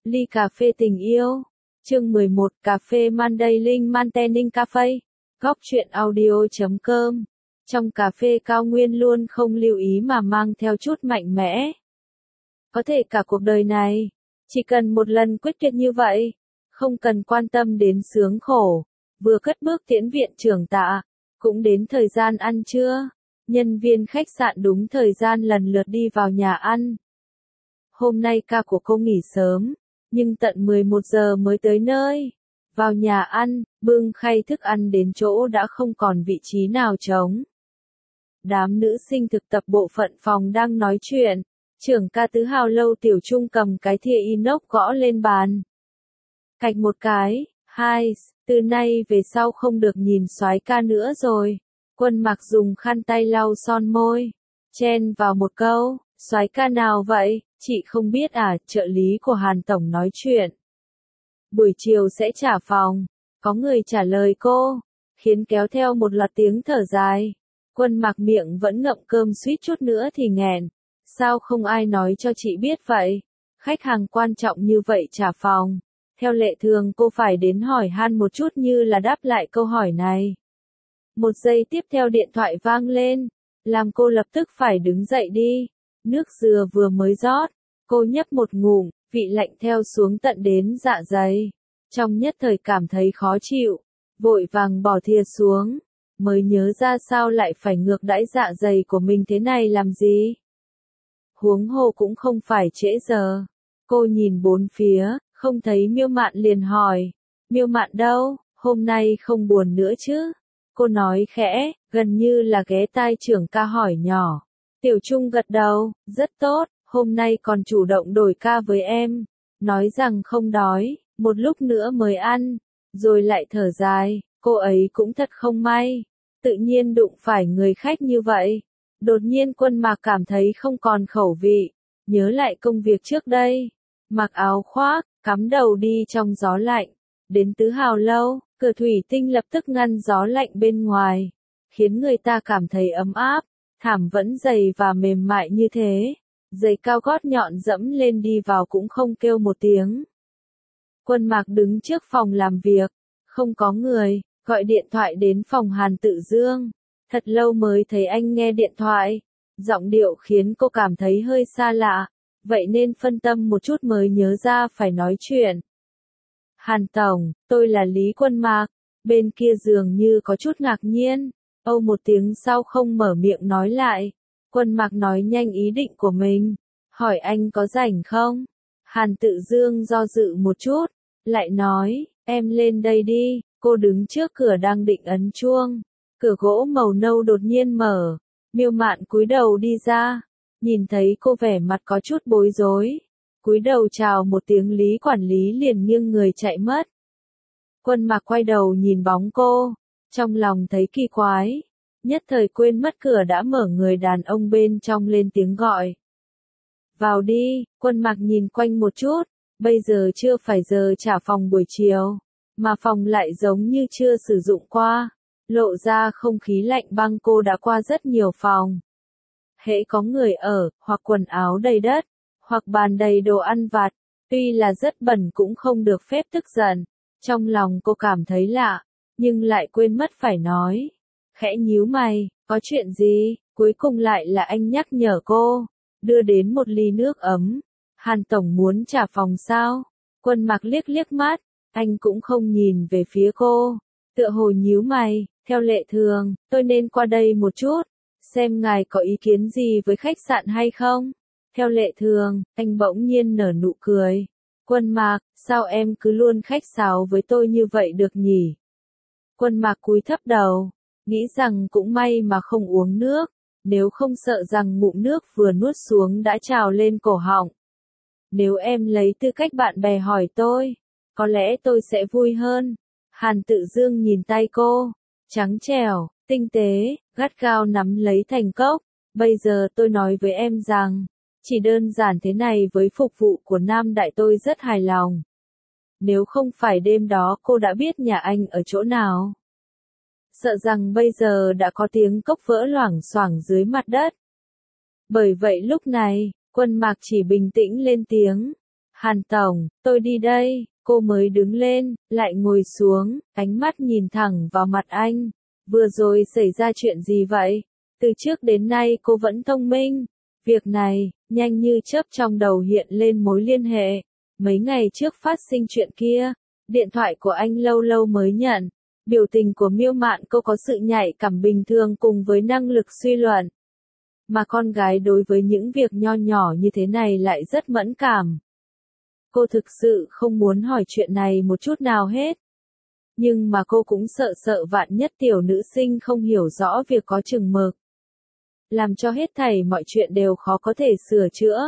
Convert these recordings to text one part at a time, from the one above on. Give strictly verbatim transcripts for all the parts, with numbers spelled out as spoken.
Ly cà phê tình yêu. Chương mười một Cà phê Mandailing Mantening Cafe. Góc truyện audio chấm com. Trong cà phê cao nguyên luôn không lưu ý mà mang theo chút mạnh mẽ. Có thể cả cuộc đời này, chỉ cần một lần quyết tuyệt như vậy, không cần quan tâm đến sướng khổ, vừa cất bước tiễn viện trưởng tạ, cũng đến thời gian ăn trưa. Nhân viên khách sạn đúng thời gian lần lượt đi vào nhà ăn. Hôm nay ca của cô nghỉ sớm, nhưng tận mười một giờ mới tới nơi. Vào nhà ăn, bưng khay thức ăn đến chỗ đã không còn vị trí nào trống. Đám nữ sinh thực tập bộ phận phòng đang nói chuyện, trưởng ca Tứ Hào Lâu Tiểu Trung cầm cái thìa inox gõ lên bàn. Cạch một cái, hai, từ nay về sau không được nhìn soái ca nữa rồi. Quân Mặc dùng khăn tay lau son môi, chen vào một câu, soái ca nào vậy, chị không biết à, trợ lý của Hàn Tổng nói chuyện. Buổi chiều sẽ trả phòng, có người trả lời cô, khiến kéo theo một loạt tiếng thở dài. Quân Mặc miệng vẫn ngậm cơm suýt chút nữa thì nghẹn, sao không ai nói cho chị biết vậy, khách hàng quan trọng như vậy trả phòng. Theo lệ thường cô phải đến hỏi han một chút như là đáp lại câu hỏi này. Một giây tiếp theo điện thoại vang lên, làm cô lập tức phải đứng dậy đi. Nước dừa vừa mới rót, cô nhấp một ngụm, vị lạnh theo xuống tận đến dạ dày. Trong nhất thời cảm thấy khó chịu, vội vàng bỏ thìa xuống, mới nhớ ra sao lại phải ngược đãi dạ dày của mình thế này làm gì. Huống hồ cũng không phải trễ giờ. Cô nhìn bốn phía, không thấy Miêu Mạn liền hỏi, Miêu Mạn đâu, hôm nay không buồn nữa chứ? Cô nói khẽ, gần như là ghé tai trưởng ca hỏi nhỏ. Tiểu Trung gật đầu, rất tốt, hôm nay còn chủ động đổi ca với em. Nói rằng không đói, một lúc nữa mới ăn, rồi lại thở dài, cô ấy cũng thật không may. Tự nhiên đụng phải người khách như vậy. Đột nhiên Quân Mạc cảm thấy không còn khẩu vị, nhớ lại công việc trước đây. Mặc áo khoác, cắm đầu đi trong gió lạnh. Đến Tứ Hào Lâu, cửa thủy tinh lập tức ngăn gió lạnh bên ngoài, khiến người ta cảm thấy ấm áp. Thảm vẫn dày và mềm mại như thế, giày cao gót nhọn dẫm lên đi vào cũng không kêu một tiếng. Quân Mạc đứng trước phòng làm việc, không có người, gọi điện thoại đến phòng Hàn Tự Dương. Thật lâu mới thấy anh nghe điện thoại, giọng điệu khiến cô cảm thấy hơi xa lạ, vậy nên phân tâm một chút mới nhớ ra phải nói chuyện. Hàn Tổng, tôi là Lý Quân Mạc. Bên kia dường như có chút ngạc nhiên, âu một tiếng sau không mở miệng nói lại. Quân Mạc nói nhanh ý định của mình, hỏi anh có rảnh không? Hàn Tự Dương do dự một chút, lại nói, em lên đây đi. Cô đứng trước cửa đang định ấn chuông, cửa gỗ màu nâu đột nhiên mở, Miêu Mạn cúi đầu đi ra, nhìn thấy cô vẻ mặt có chút bối rối, cúi đầu chào một tiếng Lý quản lý liền nghiêng người chạy mất. Quân Mạc quay đầu nhìn bóng cô, trong lòng thấy kỳ quái, nhất thời quên mất cửa đã mở, người đàn ông bên trong lên tiếng gọi. Vào đi. Quân Mạc nhìn quanh một chút, bây giờ chưa phải giờ trả phòng buổi chiều, mà phòng lại giống như chưa sử dụng qua, lộ ra không khí lạnh băng. Cô đã qua rất nhiều phòng, hễ có người ở, hoặc quần áo đầy đất, hoặc bàn đầy đồ ăn vặt, tuy là rất bẩn cũng không được phép tức giận. Trong lòng cô cảm thấy lạ, nhưng lại quên mất phải nói. Khẽ nhíu mày, có chuyện gì? Cuối cùng lại là anh nhắc nhở cô, đưa đến một ly nước ấm. Hàn Tổng muốn trả phòng sao? Quân Mạc liếc liếc mắt, anh cũng không nhìn về phía cô, tựa hồ nhíu mày, theo lệ thường, tôi nên qua đây một chút, xem ngài có ý kiến gì với khách sạn hay không? Theo lệ thường, anh bỗng nhiên nở nụ cười. Quân Mạc, sao em cứ luôn khách sáo với tôi như vậy được nhỉ? Quân Mạc cúi thấp đầu, nghĩ rằng cũng may mà không uống nước, nếu không sợ rằng ngụm nước vừa nuốt xuống đã trào lên cổ họng. Nếu em lấy tư cách bạn bè hỏi tôi, có lẽ tôi sẽ vui hơn. Hàn Tự Dương nhìn tay cô, trắng trẻo, tinh tế, gắt gao nắm lấy thành cốc. Bây giờ tôi nói với em rằng, chỉ đơn giản thế này với phục vụ của Nam Đại tôi rất hài lòng. Nếu không phải đêm đó cô đã biết nhà anh ở chỗ nào. Sợ rằng bây giờ đã có tiếng cốc vỡ loảng xoảng dưới mặt đất. Bởi vậy lúc này, Quân Mạc chỉ bình tĩnh lên tiếng. Hàn Tổng, tôi đi đây. Cô mới đứng lên, lại ngồi xuống, ánh mắt nhìn thẳng vào mặt anh. Vừa rồi xảy ra chuyện gì vậy? Từ trước đến nay cô vẫn thông minh. Việc này, nhanh như chớp trong đầu hiện lên mối liên hệ. Mấy ngày trước phát sinh chuyện kia, điện thoại của anh lâu lâu mới nhận. Biểu tình của Miêu Mạn cô có sự nhạy cảm bình thường cùng với năng lực suy luận. Mà con gái đối với những việc nho nhỏ như thế này lại rất mẫn cảm. Cô thực sự không muốn hỏi chuyện này một chút nào hết. Nhưng mà cô cũng sợ sợ vạn nhất tiểu nữ sinh không hiểu rõ việc có chừng mực. Làm cho hết thảy mọi chuyện đều khó có thể sửa chữa.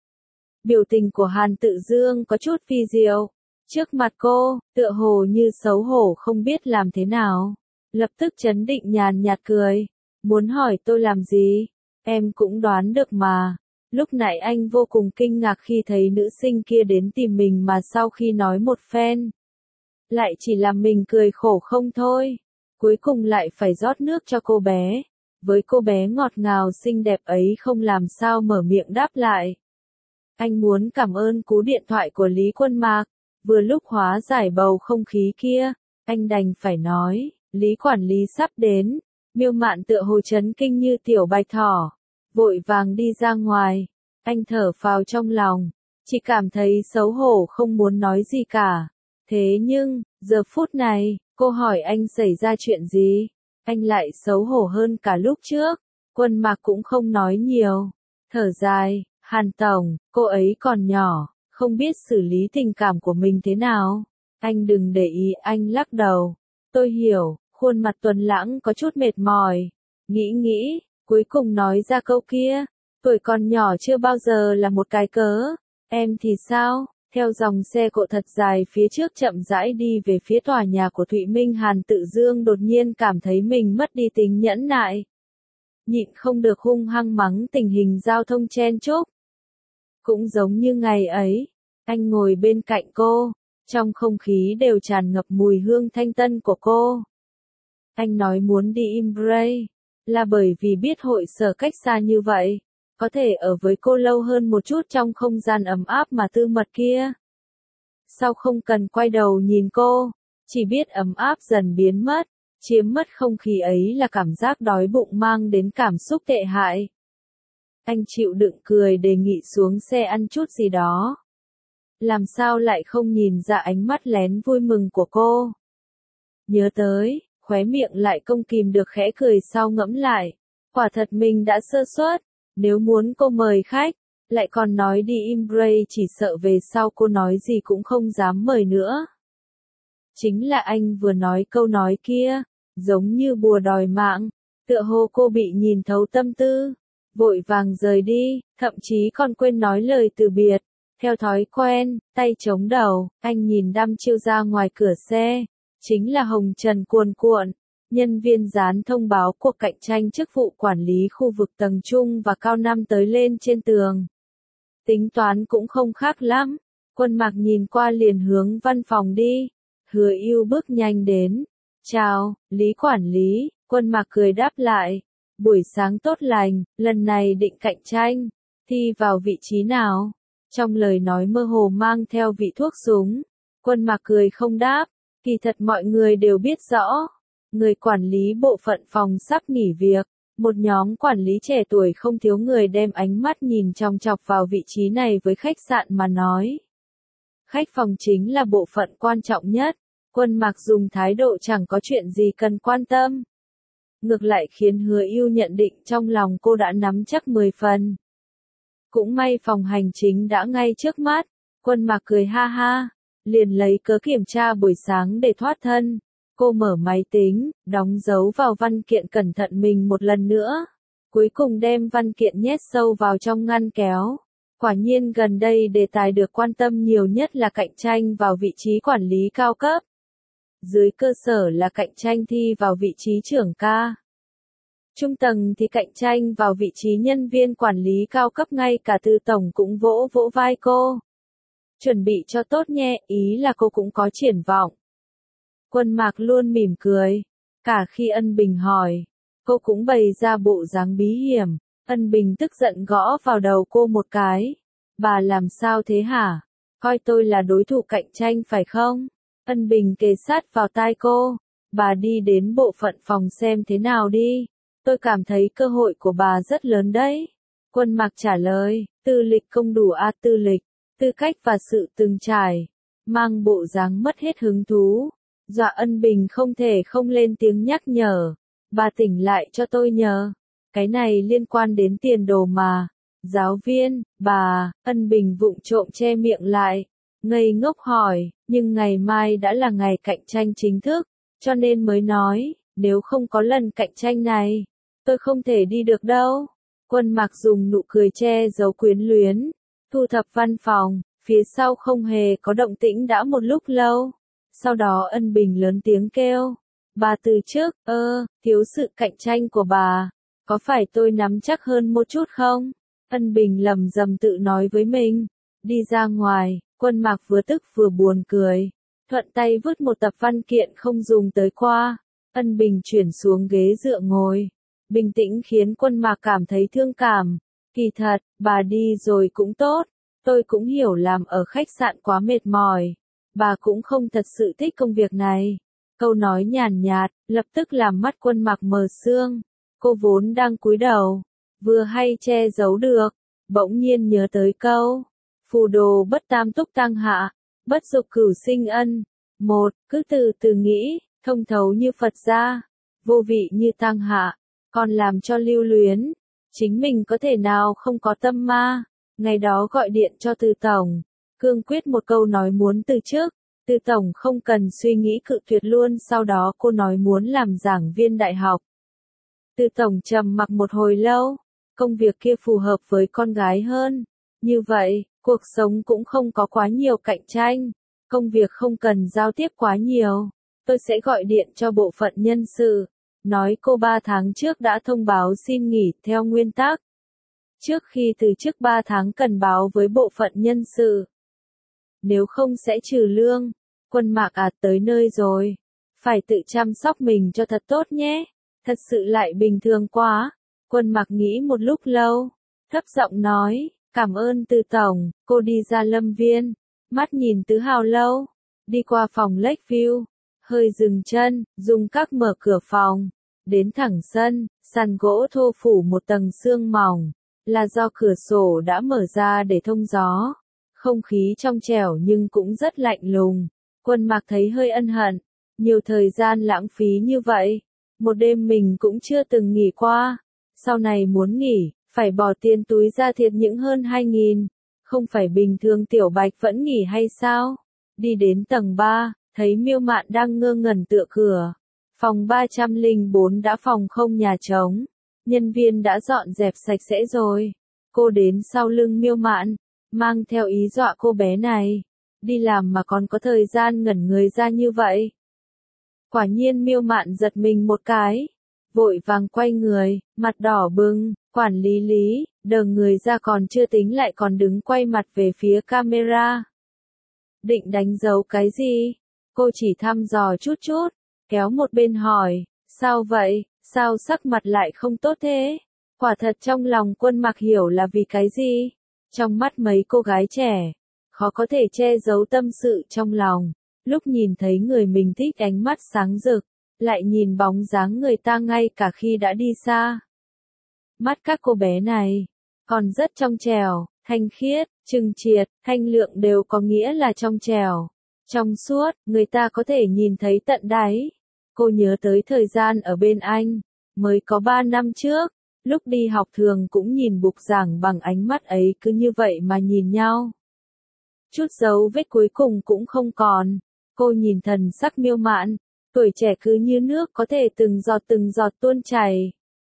Biểu tình của Hàn Tự Dương có chút phi diệu. Trước mặt cô, tựa hồ như xấu hổ không biết làm thế nào. Lập tức trấn định nhàn nhạt cười. Muốn hỏi tôi làm gì? Em cũng đoán được mà. Lúc nãy anh vô cùng kinh ngạc khi thấy nữ sinh kia đến tìm mình mà sau khi nói một phen. Lại chỉ làm mình cười khổ không thôi. Cuối cùng lại phải rót nước cho cô bé. Với cô bé ngọt ngào xinh đẹp ấy không làm sao mở miệng đáp lại. Anh muốn cảm ơn cú điện thoại của Lý Quân Mạc. Vừa lúc hóa giải bầu không khí kia, anh đành phải nói, Lý quản lý sắp đến. Miêu Mạn tựa hồ chấn kinh như tiểu bạch thỏ, vội vàng đi ra ngoài. Anh thở phào trong lòng, chỉ cảm thấy xấu hổ không muốn nói gì cả. Thế nhưng, giờ phút này, cô hỏi anh xảy ra chuyện gì? Anh lại xấu hổ hơn cả lúc trước. Quân Mạc cũng không nói nhiều. Thở dài, Hàn Tổng, cô ấy còn nhỏ, không biết xử lý tình cảm của mình thế nào. Anh đừng để ý, anh lắc đầu. Tôi hiểu, khuôn mặt Tuấn Lãng có chút mệt mỏi. Nghĩ nghĩ, cuối cùng nói ra câu kia. Tuổi còn nhỏ chưa bao giờ là một cái cớ. Em thì sao? Theo dòng xe cộ thật dài phía trước chậm rãi đi về phía tòa nhà của Thụy Minh, Hàn Tự Dương đột nhiên cảm thấy mình mất đi tính nhẫn nại. Nhịn không được hung hăng mắng tình hình giao thông chen chúc. Cũng giống như ngày ấy, anh ngồi bên cạnh cô, trong không khí đều tràn ngập mùi hương thanh tân của cô. Anh nói muốn đi Imbre, là bởi vì biết hội sở cách xa như vậy, có thể ở với cô lâu hơn một chút trong không gian ấm áp mà tư mật kia. Sao không cần quay đầu nhìn cô, chỉ biết ấm áp dần biến mất, chiếm mất không khí ấy là cảm giác đói bụng mang đến cảm xúc tệ hại. Anh chịu đựng cười đề nghị xuống xe ăn chút gì đó. Làm sao lại không nhìn ra ánh mắt lén vui mừng của cô. Nhớ tới, khóe miệng lại không kìm được khẽ cười sau ngẫm lại. Quả thật mình đã sơ suất, nếu muốn cô mời khách, lại còn nói đi Imbre chỉ sợ về sau cô nói gì cũng không dám mời nữa. Chính là anh vừa nói câu nói kia, giống như bùa đòi mạng, tựa hồ cô bị nhìn thấu tâm tư. Vội vàng rời đi, thậm chí còn quên nói lời từ biệt. Theo thói quen, tay chống đầu, anh nhìn đăm chiêu ra ngoài cửa xe. Chính là Hồng Trần cuồn cuộn. Nhân viên dán thông báo cuộc cạnh tranh chức vụ quản lý khu vực tầng trung và cao năm tới lên trên tường. Tính toán cũng không khác lắm. Quân Mạc nhìn qua liền hướng văn phòng đi. Hứa Ưu bước nhanh đến. Chào, Lý quản lý. Quân Mạc cười đáp lại. Buổi sáng tốt lành, lần này định cạnh tranh, thi vào vị trí nào? Trong lời nói mơ hồ mang theo vị thuốc súng. Quân Mạc cười không đáp, kỳ thật mọi người đều biết rõ. Người quản lý bộ phận phòng sắp nghỉ việc, một nhóm quản lý trẻ tuổi không thiếu người đem ánh mắt nhìn chòng chọc vào vị trí này với khách sạn mà nói. Khách phòng chính là bộ phận quan trọng nhất, Quân Mạc dùng thái độ chẳng có chuyện gì cần quan tâm. Ngược lại khiến Hứa Ưu nhận định trong lòng cô đã nắm chắc mười phần. Cũng may phòng hành chính đã ngay trước mắt, Quân Mạc cười ha ha, liền lấy cớ kiểm tra buổi sáng để thoát thân. Cô mở máy tính, đóng dấu vào văn kiện cẩn thận mình một lần nữa. Cuối cùng đem văn kiện nhét sâu vào trong ngăn kéo. Quả nhiên gần đây đề tài được quan tâm nhiều nhất là cạnh tranh vào vị trí quản lý cao cấp. Dưới cơ sở là cạnh tranh thi vào vị trí trưởng ca. Trung tầng thì cạnh tranh vào vị trí nhân viên quản lý cao cấp, ngay cả Tư tổng cũng vỗ vỗ vai cô. Chuẩn bị cho tốt nhé, ý là cô cũng có triển vọng. Quân Mạc luôn mỉm cười. Cả khi Ân Bình hỏi, cô cũng bày ra bộ dáng bí hiểm. Ân Bình tức giận gõ vào đầu cô một cái. Bà làm sao thế hả? Coi tôi là đối thủ cạnh tranh phải không? Ân Bình kề sát vào tai cô. Bà đi đến bộ phận phòng xem thế nào đi. Tôi cảm thấy cơ hội của bà rất lớn đấy. Quân Mạc trả lời, tư lịch không đủ a tư lịch, tư cách và sự từng trải. Mang bộ dáng mất hết hứng thú. Dọa Ân Bình không thể không lên tiếng nhắc nhở. Bà tỉnh lại cho tôi nhờ. Cái này liên quan đến tiền đồ mà. Giáo viên, bà, Ân Bình vụng trộm che miệng lại. Ngây ngốc hỏi, nhưng ngày mai đã là ngày cạnh tranh chính thức. Cho nên mới nói, nếu không có lần cạnh tranh này, tôi không thể đi được đâu. Quân Mạc dùng nụ cười che giấu quyến luyến. Thu thập văn phòng, phía sau không hề có động tĩnh đã một lúc lâu. Sau đó Ân Bình lớn tiếng kêu. Bà từ trước, ơ, thiếu sự cạnh tranh của bà. Có phải tôi nắm chắc hơn một chút không? Ân Bình lầm rầm tự nói với mình. Đi ra ngoài, Quân Mạc vừa tức vừa buồn cười. Thuận tay vứt một tập văn kiện không dùng tới qua. Ân Bình chuyển xuống ghế dựa ngồi. Bình tĩnh khiến Quân Mạc cảm thấy thương cảm. Kỳ thật, bà đi rồi cũng tốt. Tôi cũng hiểu làm ở khách sạn quá mệt mỏi. Bà cũng không thật sự thích công việc này. Câu nói nhàn nhạt, lập tức làm mắt Quân Mạc mờ sương. Cô vốn đang cúi đầu, vừa hay che giấu được, bỗng nhiên nhớ tới câu. Phù đồ bất tam túc tăng hạ, bất dục cửu sinh ân. Một, cứ từ từ nghĩ, thông thấu như Phật gia, vô vị như tăng hạ, còn làm cho lưu luyến. Chính mình có thể nào không có tâm ma. Ngày đó gọi điện cho Từ Tổng, cương quyết một câu nói muốn từ chức. Từ Tổng không cần suy nghĩ cự tuyệt luôn, sau đó cô nói muốn làm giảng viên đại học. Từ Tổng trầm mặc một hồi lâu, công việc kia phù hợp với con gái hơn. Như vậy, cuộc sống cũng không có quá nhiều cạnh tranh, công việc không cần giao tiếp quá nhiều. Tôi sẽ gọi điện cho bộ phận nhân sự, nói cô ba tháng trước đã thông báo xin nghỉ theo nguyên tắc. Trước khi từ chức ba tháng cần báo với bộ phận nhân sự. Nếu không sẽ trừ lương. Quân Mạc à, tới nơi rồi. Phải tự chăm sóc mình cho thật tốt nhé. Thật sự lại bình thường quá. Quân Mạc nghĩ một lúc lâu. Thấp giọng nói, cảm ơn Từ Tổng. Cô đi ra lâm viên. Mắt nhìn Tứ Hào lâu. Đi qua phòng Lakeview. Hơi dừng chân, dùng các mở cửa phòng. Đến thẳng sân, sàn gỗ thô phủ một tầng sương mỏng. Là do cửa sổ đã mở ra để thông gió. Không khí trong trẻo nhưng cũng rất lạnh lùng. Quân Mạc thấy hơi ân hận. Nhiều thời gian lãng phí như vậy. Một đêm mình cũng chưa từng nghỉ qua. Sau này muốn nghỉ, phải bỏ tiền túi ra thiệt những hơn hai nghìn. Không phải bình thường Tiểu Bạch vẫn nghỉ hay sao? Đi đến tầng ba, thấy Miêu Mạn đang ngơ ngẩn tựa cửa. Phòng ba trăm lẻ bốn đã phòng không nhà trống. Nhân viên đã dọn dẹp sạch sẽ rồi. Cô đến sau lưng Miêu Mạn, mang theo ý dọa cô bé này. Đi làm mà còn có thời gian ngẩn người ra như vậy. Quả nhiên Miêu Mạn giật mình một cái. Vội vàng quay người, mặt đỏ bừng, quản lý lý, đờ người ra còn chưa tính lại còn đứng quay mặt về phía camera. Định đánh dấu cái gì? Cô chỉ thăm dò chút chút, kéo một bên hỏi, sao vậy, sao sắc mặt lại không tốt thế? Quả thật trong lòng Quân Mạc hiểu là vì cái gì? Trong mắt mấy cô gái trẻ, khó có thể che giấu tâm sự trong lòng. Lúc nhìn thấy người mình thích ánh mắt sáng rực, lại nhìn bóng dáng người ta ngay cả khi đã đi xa. Mắt các cô bé này, còn rất trong trẻo, thanh khiết, trừng triệt, thanh lượng đều có nghĩa là trong trẻo. Trong suốt, người ta có thể nhìn thấy tận đáy. Cô nhớ tới thời gian ở bên anh, mới có ba năm trước, lúc đi học thường cũng nhìn bục giảng bằng ánh mắt ấy cứ như vậy mà nhìn nhau. Chút dấu vết cuối cùng cũng không còn. Cô nhìn thần sắc Miêu Mạn, tuổi trẻ cứ như nước có thể từng giọt từng giọt tuôn chảy.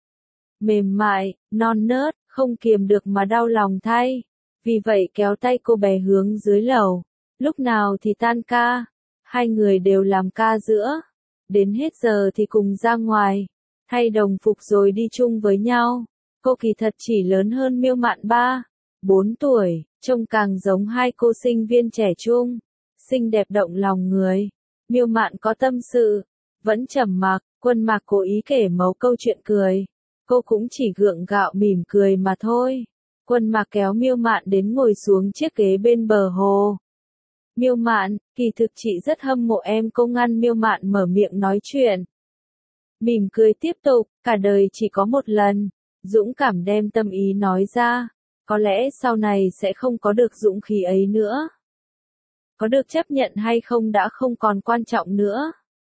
Mềm mại, non nớt, không kiềm được mà đau lòng thay. Vì vậy kéo tay cô bé hướng dưới lầu. Lúc nào thì tan ca. Hai người đều làm ca giữa. Đến hết giờ thì cùng ra ngoài. Thay đồng phục rồi đi chung với nhau. Cô kỳ thật chỉ lớn hơn Miêu Mạn ba, bốn tuổi, trông càng giống hai cô sinh viên trẻ trung. Xinh đẹp động lòng người. Miêu Mạn có tâm sự. Vẫn trầm mặc, Quân Mạc cố ý kể mấu câu chuyện cười. Cô cũng chỉ gượng gạo mỉm cười mà thôi. Quân Mạc kéo Miêu Mạn đến ngồi xuống chiếc ghế bên bờ hồ. Miêu Mạn, kỳ thực chị rất hâm mộ em. Cô ngăn Miêu Mạn mở miệng nói chuyện. Mỉm cười tiếp tục, cả đời chỉ có một lần. Dũng cảm đem tâm ý nói ra. Có lẽ sau này sẽ không có được dũng khí ấy nữa. Có được chấp nhận hay không đã không còn quan trọng nữa.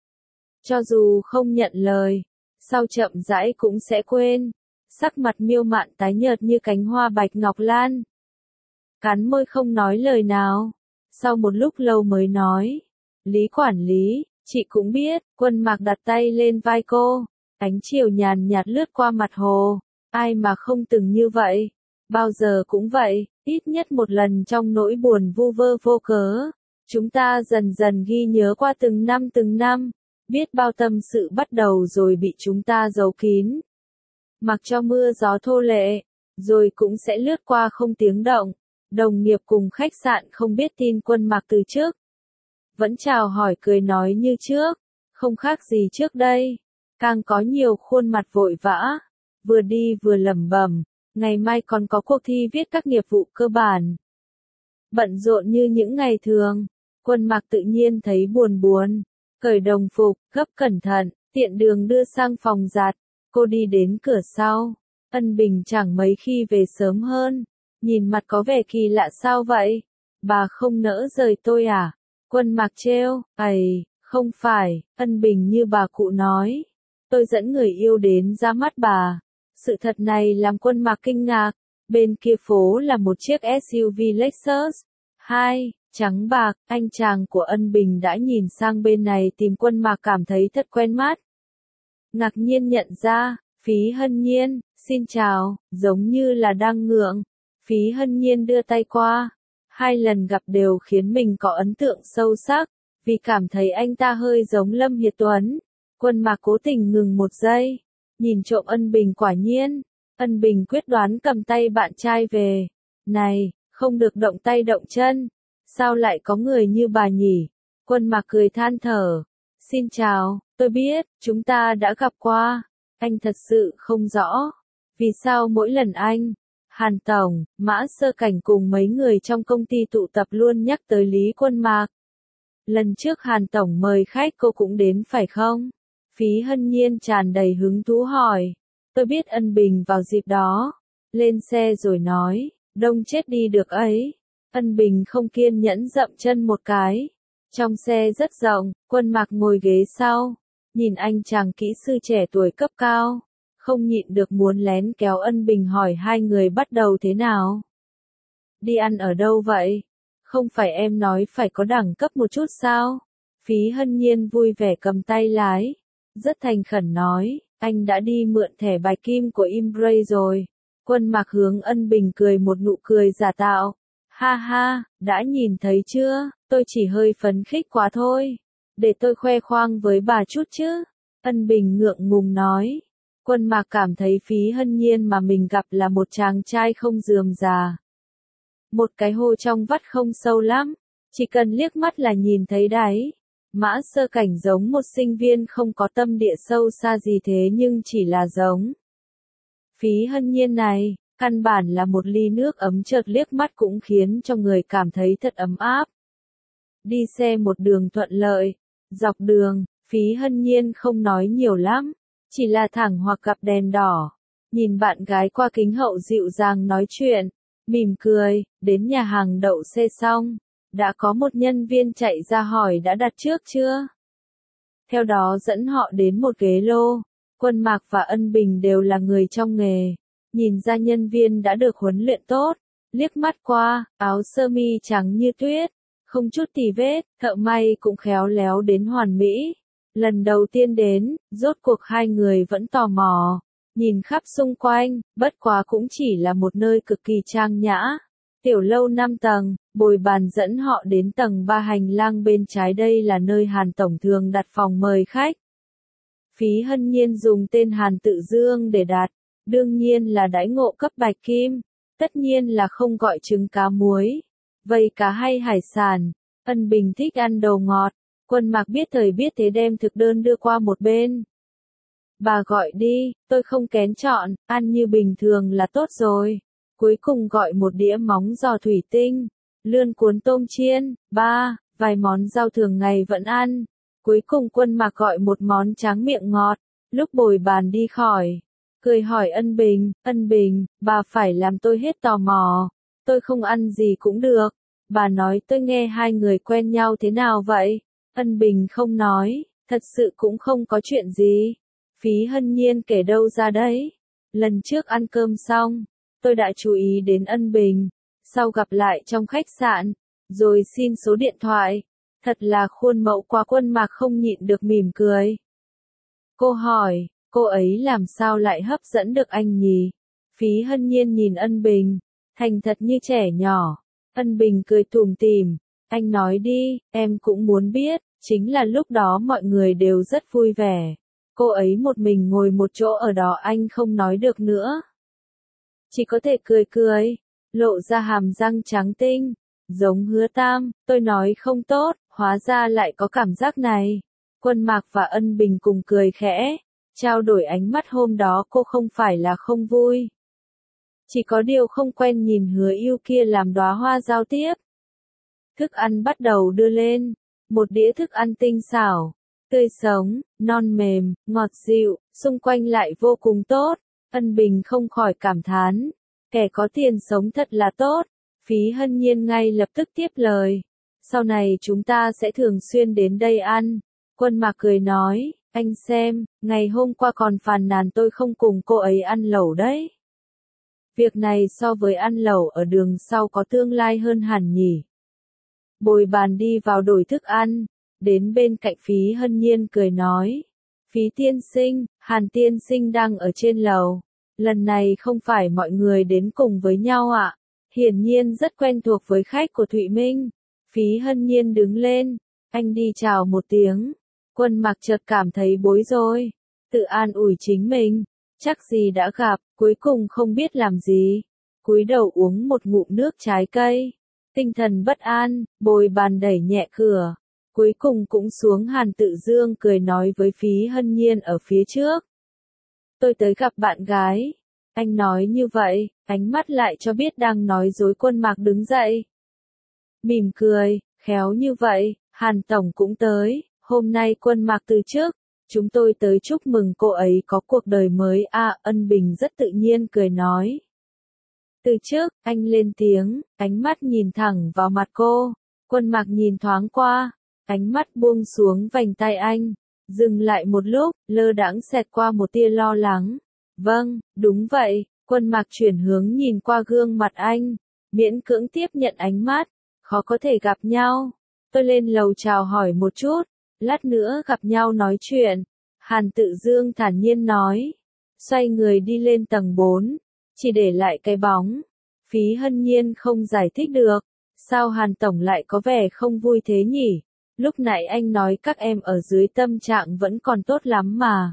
Cho dù không nhận lời, sau chậm rãi cũng sẽ quên. Sắc mặt Miêu Mạn tái nhợt như cánh hoa bạch ngọc lan. Cắn môi không nói lời nào. Sau một lúc lâu mới nói. Lý quản lý, chị cũng biết. Quân Mạc đặt tay lên vai cô. Ánh chiều nhàn nhạt lướt qua mặt hồ. Ai mà không từng như vậy. Bao giờ cũng vậy, ít nhất một lần trong nỗi buồn vu vơ vô cớ. Chúng ta dần dần ghi nhớ qua từng năm từng năm. Biết bao tâm sự bắt đầu rồi bị chúng ta giấu kín. Mặc cho mưa gió thô lệ, rồi cũng sẽ lướt qua không tiếng động. Đồng nghiệp cùng khách sạn không biết tin Quân Mạc từ trước. Vẫn chào hỏi cười nói như trước, không khác gì trước đây. Càng có nhiều khuôn mặt vội vã, vừa đi vừa lẩm bẩm, ngày mai còn có cuộc thi viết các nghiệp vụ cơ bản. Bận rộn như những ngày thường, Quân Mạc tự nhiên thấy buồn buồn, cởi đồng phục, gấp cẩn thận, tiện đường đưa sang phòng giặt. Cô đi đến cửa sau, Ân Bình chẳng mấy khi về sớm hơn, nhìn mặt có vẻ kỳ lạ sao vậy? Bà không nỡ rời tôi à? Quân Mạc trêu, ầy, không phải, Ân Bình như bà cụ nói. Tôi dẫn người yêu đến ra mắt bà. Sự thật này làm Quân Mạc kinh ngạc. Bên kia phố là một chiếc ét u vê Lexus. Hai, trắng bạc, anh chàng của Ân Bình đã nhìn sang bên này tìm Quân Mạc cảm thấy thật quen mắt. Ngạc nhiên nhận ra, Phí Hân Nhiên, xin chào, giống như là đang ngượng. Phí Hân Nhiên đưa tay qua. Hai lần gặp đều khiến mình có ấn tượng sâu sắc, vì cảm thấy anh ta hơi giống Lâm Hiệt Tuấn. Quân Mạc cố tình ngừng một giây, nhìn trộm Ân Bình quả nhiên. Ân Bình quyết đoán cầm tay bạn trai về. Này, không được động tay động chân. Sao lại có người như bà nhỉ? Quân Mạc cười than thở. Xin chào, tôi biết, chúng ta đã gặp qua. Anh thật sự không rõ. Vì sao mỗi lần anh, Hàn Tổng, Mã Sơ Cảnh cùng mấy người trong công ty tụ tập luôn nhắc tới Lý Quân Mạc? Lần trước Hàn Tổng mời khách cô cũng đến phải không? Phí Hân Nhiên tràn đầy hứng thú hỏi. Tôi biết Ân Bình vào dịp đó. Lên xe rồi nói, đông chết đi được ấy. Ân Bình không kiên nhẫn dậm chân một cái. Trong xe rất rộng, Quân Mạc ngồi ghế sau. Nhìn anh chàng kỹ sư trẻ tuổi cấp cao. Không nhịn được muốn lén kéo Ân Bình hỏi hai người bắt đầu thế nào. Đi ăn ở đâu vậy? Không phải em nói phải có đẳng cấp một chút sao? Phí Hân Nhiên vui vẻ cầm tay lái. Rất thành khẩn nói, anh đã đi mượn thẻ bài kim của Imray rồi. Quân Mạc hướng Ân Bình cười một nụ cười giả tạo. Ha ha, đã nhìn thấy chưa, tôi chỉ hơi phấn khích quá thôi. Để tôi khoe khoang với bà chút chứ. Ân Bình ngượng ngùng nói. Quân Mạc cảm thấy Phí Hân Nhiên mà mình gặp là một chàng trai không rườm rà. Một cái hô trong vắt không sâu lắm, chỉ cần liếc mắt là nhìn thấy đáy. Mã Sơ Cảnh giống một sinh viên không có tâm địa sâu xa gì thế nhưng chỉ là giống. Phí Hân Nhiên này, căn bản là một ly nước ấm chợt liếc mắt cũng khiến cho người cảm thấy thật ấm áp. Đi xe một đường thuận lợi, dọc đường, Phí Hân Nhiên không nói nhiều lắm, chỉ là thẳng hoặc gặp đèn đỏ. Nhìn bạn gái qua kính hậu dịu dàng nói chuyện, mỉm cười, đến nhà hàng đậu xe xong. Đã có một nhân viên chạy ra hỏi đã đặt trước chưa? Theo đó dẫn họ đến một ghế lô. Quân Mạc và Ân Bình đều là người trong nghề. Nhìn ra nhân viên đã được huấn luyện tốt. Liếc mắt qua, áo sơ mi trắng như tuyết. Không chút tì vết, thợ may cũng khéo léo đến hoàn mỹ. Lần đầu tiên đến, rốt cuộc hai người vẫn tò mò. Nhìn khắp xung quanh, bất quá cũng chỉ là một nơi cực kỳ trang nhã. Tiểu lâu năm tầng, bồi bàn dẫn họ đến tầng ba hành lang bên trái đây là nơi Hàn Tổng thường đặt phòng mời khách. Phí Hân Nhiên dùng tên Hàn Tự Dương để đặt, đương nhiên là đãi ngộ cấp bạch kim, tất nhiên là không gọi trứng cá muối, vây cá hay hải sản. Ân Bình thích ăn đồ ngọt, Quân Mạc biết thời biết thế đem thực đơn đưa qua một bên. Bà gọi đi, tôi không kén chọn, ăn như bình thường là tốt rồi. Cuối cùng gọi một đĩa móng giò thủy tinh, lươn cuốn tôm chiên, ba, vài món rau thường ngày vẫn ăn. Cuối cùng Quân Mạc gọi một món tráng miệng ngọt, lúc bồi bàn đi khỏi. Cười hỏi Ân Bình, Ân Bình, bà phải làm tôi hết tò mò, tôi không ăn gì cũng được. Bà nói tôi nghe hai người quen nhau thế nào vậy? Ân Bình không nói, thật sự cũng không có chuyện gì. Phí Hân Nhiên kể đâu ra đấy. Lần trước ăn cơm xong, tôi đã chú ý đến Ân Bình, sau gặp lại trong khách sạn, rồi xin số điện thoại. Thật là khuôn mẫu quá. Quân Mạc không nhịn được mỉm cười. Cô hỏi, cô ấy làm sao lại hấp dẫn được anh nhỉ? Phí Hân Nhiên nhìn Ân Bình, thành thật như trẻ nhỏ. Ân Bình cười tủm tỉm, anh nói đi, em cũng muốn biết. Chính là lúc đó mọi người đều rất vui vẻ. Cô ấy một mình ngồi một chỗ ở đó, anh không nói được nữa. Chỉ có thể cười cười, lộ ra hàm răng trắng tinh, giống Hứa Tam. Tôi nói không tốt, hóa ra lại có cảm giác này. Quân Mạc và Ân Bình cùng cười khẽ, trao đổi ánh mắt. Hôm đó cô không phải là không vui, chỉ có điều không quen nhìn Hứa Ưu kia làm đóa hoa giao tiếp. Thức ăn bắt đầu đưa lên, một đĩa thức ăn tinh xảo, tươi sống, non mềm, ngọt dịu, xung quanh lại vô cùng tốt. Ân Bình không khỏi cảm thán, kẻ có tiền sống thật là tốt. Phí Hân Nhiên ngay lập tức tiếp lời, sau này chúng ta sẽ thường xuyên đến đây ăn. Quân Mạc cười nói, anh xem, ngày hôm qua còn phàn nàn tôi không cùng cô ấy ăn lẩu đấy. Việc này so với ăn lẩu ở đường sau có tương lai hơn hẳn nhỉ. Bồi bàn đi vào đổi thức ăn, đến bên cạnh Phí Hân Nhiên cười nói, Phí tiên sinh, Hàn tiên sinh đang ở trên lầu. Lần này không phải mọi người đến cùng với nhau ạ. Hiển nhiên rất quen thuộc với khách của Thụy Minh. Phí Hân Nhiên đứng lên, anh đi chào một tiếng. Quân Mạc chợt cảm thấy bối rối, tự an ủi chính mình, chắc gì đã gặp, cuối cùng không biết làm gì. Cúi đầu uống một ngụm nước trái cây, tinh thần bất an. Bồi bàn đẩy nhẹ cửa, cuối cùng cũng xuống. Hàn Tự Dương cười nói với Phí Hân Nhiên ở phía trước, tôi tới gặp bạn gái. Anh nói như vậy, ánh mắt lại cho biết đang nói dối. Quân Mạc đứng dậy, mỉm cười, khéo như vậy, Hàn Tổng cũng tới. Hôm nay Quân Mạc từ chức, chúng tôi tới chúc mừng cô ấy có cuộc đời mới. À, Ân Bình rất tự nhiên cười nói. Từ chức, anh lên tiếng, ánh mắt nhìn thẳng vào mặt cô. Quân Mạc nhìn thoáng qua, ánh mắt buông xuống vành tay anh, dừng lại một lúc, lơ đãng xẹt qua một tia lo lắng. Vâng, đúng vậy. Quân Mạc chuyển hướng nhìn qua gương mặt anh, miễn cưỡng tiếp nhận ánh mắt. Khó có thể gặp nhau, tôi lên lầu chào hỏi một chút, lát nữa gặp nhau nói chuyện. Hàn Tự Dương thản nhiên nói, xoay người đi lên tầng bốn, chỉ để lại cái bóng. Phí Hân Nhiên không giải thích được, sao Hàn Tổng lại có vẻ không vui thế nhỉ? Lúc nãy anh nói các em ở dưới tâm trạng vẫn còn tốt lắm mà.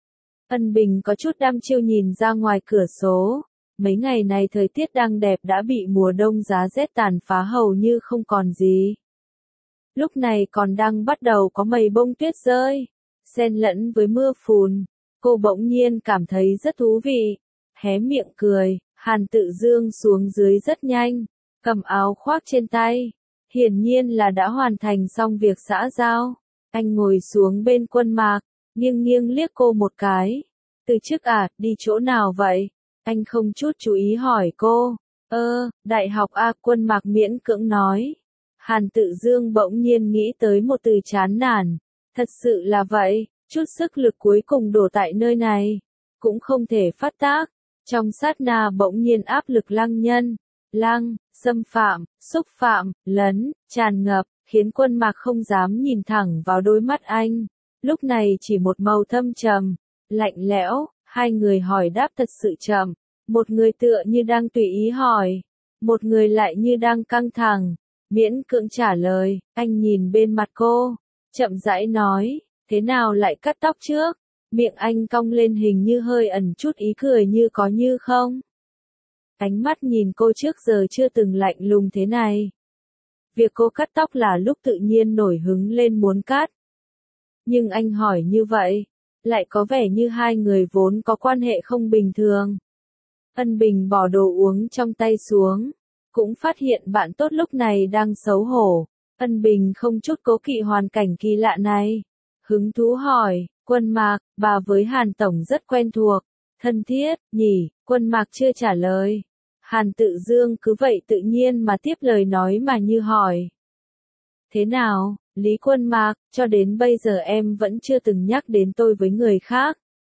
Ân Bình có chút đăm chiêu nhìn ra ngoài cửa sổ. Mấy ngày này thời tiết đang đẹp đã bị mùa đông giá rét tàn phá hầu như không còn gì. Lúc này còn đang bắt đầu có mây bông tuyết rơi, xen lẫn với mưa phùn. Cô bỗng nhiên cảm thấy rất thú vị, hé miệng cười. Hàn Tự Dương xuống dưới rất nhanh, cầm áo khoác trên tay, hiển nhiên là đã hoàn thành xong việc xã giao. Anh ngồi xuống bên Quân Mạc, nghiêng nghiêng liếc cô một cái. Từ chức à, đi chỗ nào vậy? Anh không chút chú ý hỏi cô. Ơ, đại học A. Quân Mạc miễn cưỡng nói. Hàn Tự Dương bỗng nhiên nghĩ tới một từ chán nản. Thật sự là vậy, chút sức lực cuối cùng đổ tại nơi này, cũng không thể phát tác. Trong sát na bỗng nhiên áp lực lăng nhân, lăng, xâm phạm, xúc phạm, lấn, tràn ngập, khiến Quân Mạc không dám nhìn thẳng vào đôi mắt anh. Lúc này chỉ một màu thâm trầm, lạnh lẽo. Hai người hỏi đáp thật sự chậm, một người tựa như đang tùy ý hỏi, một người lại như đang căng thẳng, miễn cưỡng trả lời. Anh nhìn bên mặt cô, chậm rãi nói, thế nào lại cắt tóc trước? Miệng anh cong lên hình như hơi ẩn chút ý cười như có như không. Ánh mắt nhìn cô trước giờ chưa từng lạnh lùng thế này. Việc cô cắt tóc là lúc tự nhiên nổi hứng lên muốn cắt. Nhưng anh hỏi như vậy, lại có vẻ như hai người vốn có quan hệ không bình thường. Ân Bình bỏ đồ uống trong tay xuống, cũng phát hiện bạn tốt lúc này đang xấu hổ. Ân Bình không chút cố kỵ hoàn cảnh kỳ lạ này. Hứng thú hỏi, Quân Mạc, bà với Hàn Tổng rất quen thuộc, thân thiết, nhỉ? Quân Mạc chưa trả lời. Hàn Tự Dương cứ vậy tự nhiên mà tiếp lời nói mà như hỏi. Thế nào, Lý Quân Mạc, cho đến bây giờ em vẫn chưa từng nhắc đến tôi với người khác.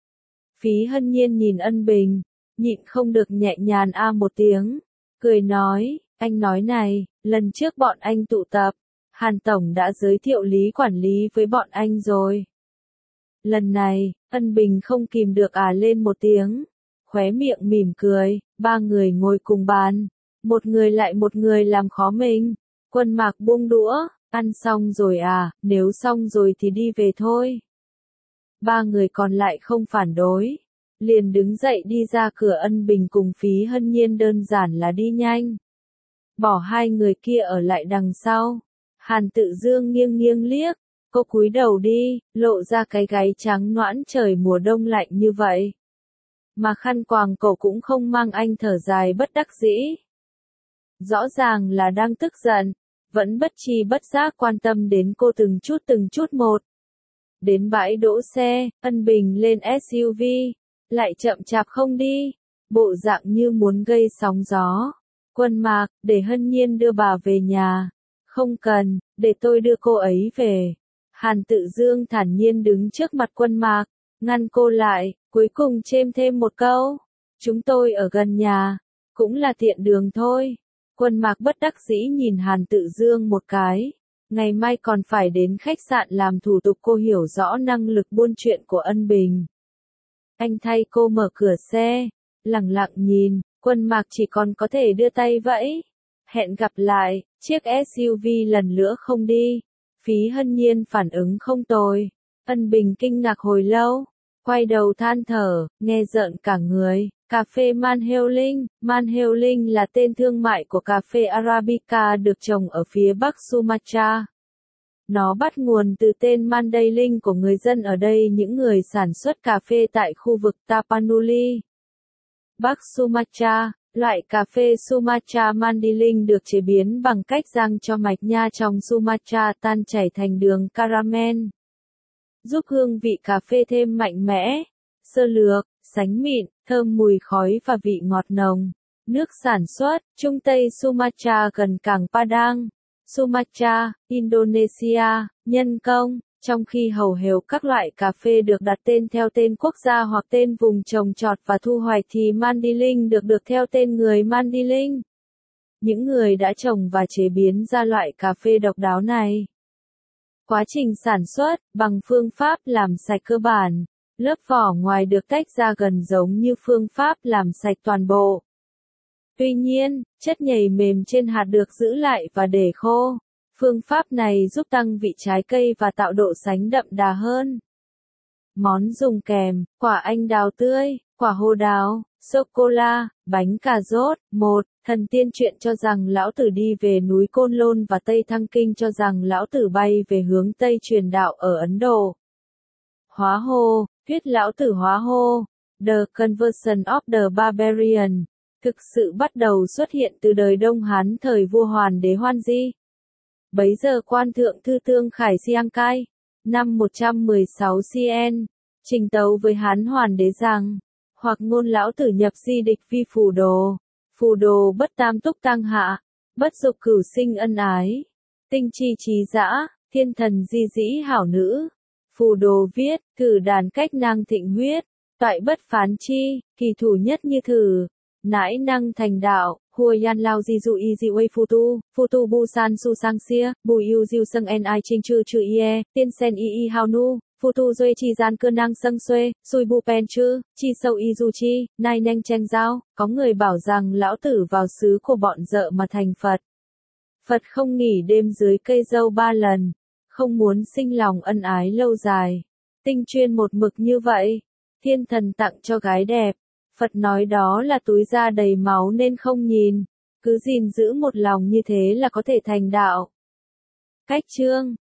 Phí Hân Nhiên nhìn Ân Bình, nhịn không được nhẹ nhàng a một tiếng, cười nói, anh nói này, lần trước bọn anh tụ tập, Hàn Tổng đã giới thiệu Lý quản lý với bọn anh rồi. Lần này, Ân Bình không kìm được à lên một tiếng, khóe miệng mỉm cười, ba người ngồi cùng bàn, một người lại một người làm khó mình. Quân Mạc buông đũa, ăn xong rồi à, nếu xong rồi thì đi về thôi. Ba người còn lại không phản đối, liền đứng dậy đi ra cửa. Ân Bình cùng Phí Hân Nhiên đơn giản là đi nhanh, bỏ hai người kia ở lại đằng sau. Hàn Tự Dương nghiêng nghiêng liếc, cô cúi đầu đi, lộ ra cái gáy trắng nõn. Trời mùa đông lạnh như vậy, mà khăn quàng cổ cũng không mang. Anh thở dài bất đắc dĩ, rõ ràng là đang tức giận, vẫn bất tri bất giác quan tâm đến cô từng chút từng chút một. Đến bãi đỗ xe, Ân Bình lên ét u vê, lại chậm chạp không đi, bộ dạng như muốn gây sóng gió. Quân Mạc, để Hân Nhiên đưa bà về nhà. Không cần, để tôi đưa cô ấy về. Hàn Tự Dương thản nhiên đứng trước mặt Quân Mạc, ngăn cô lại, cuối cùng chêm thêm một câu. Chúng tôi ở gần nhà, cũng là tiện đường thôi. Quân Mạc bất đắc dĩ nhìn Hàn Tự Dương một cái. Ngày mai còn phải đến khách sạn làm thủ tục. Cô hiểu rõ năng lực buôn chuyện của Ân Bình. Anh thay cô mở cửa xe, lẳng lặng nhìn. Quân Mạc chỉ còn có thể đưa tay vẫy. Hẹn gặp lại. Chiếc ét u vê lần nữa không đi. Phí Hân Nhiên phản ứng không tồi. Ân Bình kinh ngạc hồi lâu, quay đầu than thở, nghe rợn cả người. Cà phê Manheling. Manheling là tên thương mại của cà phê Arabica được trồng ở phía bắc Sumatra. Nó bắt nguồn từ tên Mandailing của người dân ở đây, những người sản xuất cà phê tại khu vực Tapanuli, Bắc Sumatra. Loại cà phê Sumatra Mandailing được chế biến bằng cách rang cho mạch nha trong Sumatra tan chảy thành đường caramel, giúp hương vị cà phê thêm mạnh mẽ. Sơ lược, sánh mịn, thơm mùi khói và vị ngọt nồng. Nước sản xuất, Trung Tây Sumatra gần cảng Padang, Sumatra, Indonesia. Nhân công, trong khi hầu hều các loại cà phê được đặt tên theo tên quốc gia hoặc tên vùng trồng trọt và thu hoạch thì Mandailing được được theo tên người Mandailing. Những người đã trồng và chế biến ra loại cà phê độc đáo này. Quá trình sản xuất, bằng phương pháp làm sạch cơ bản, lớp vỏ ngoài được tách ra gần giống như phương pháp làm sạch toàn bộ. Tuy nhiên, chất nhầy mềm trên hạt được giữ lại và để khô. Phương pháp này giúp tăng vị trái cây và tạo độ sánh đậm đà hơn. Món dùng kèm, quả anh đào tươi, quả hồ đào, sô-cô-la, bánh cà rốt. Một. Thần tiên truyện cho rằng lão tử đi về núi Côn Lôn và Tây Thăng Kinh cho rằng lão tử bay về hướng Tây truyền đạo ở Ấn Độ. Hóa Hô, thuyết lão tử hóa hô, The Conversion of the Barbarian, thực sự bắt đầu xuất hiện từ đời Đông Hán thời vua Hoàn đế Hoan Di. Bấy giờ quan thượng thư Tương Khải Siang Cai, năm một trăm mười sáu xê en, trình tấu với Hán Hoàn đế rằng, hoặc ngôn lão tử nhập di địch vi phù đồ, phù đồ bất tam túc tăng hạ, bất dục cửu sinh ân ái, tinh chi trí dã, thiên thần di dĩ hảo nữ. Phù đồ viết, cử đàn cách năng thịnh huyết, toại bất phán chi, kỳ thủ nhất như thử, nãi năng thành đạo. Hua yan lao di du y di wei phu tu, phu tu bu san su sang xia, bu yu diu sâng en ai trinh chư chư ie, tiên sen y y hao nu, phu tu duê chi gian cơ năng sâng xuê, sui bu pen chư, chi sâu y du chi, nai neng cheng giao. Có người bảo rằng lão tử vào xứ của bọn dợ mà thành Phật. Phật không nghỉ đêm dưới cây dâu ba lần, không muốn sinh lòng ân ái lâu dài. Tinh chuyên một mực như vậy, thiên thần tặng cho gái đẹp. Phật nói đó là túi da đầy máu nên không nhìn, cứ gìn giữ một lòng như thế là có thể thành đạo. Cách chương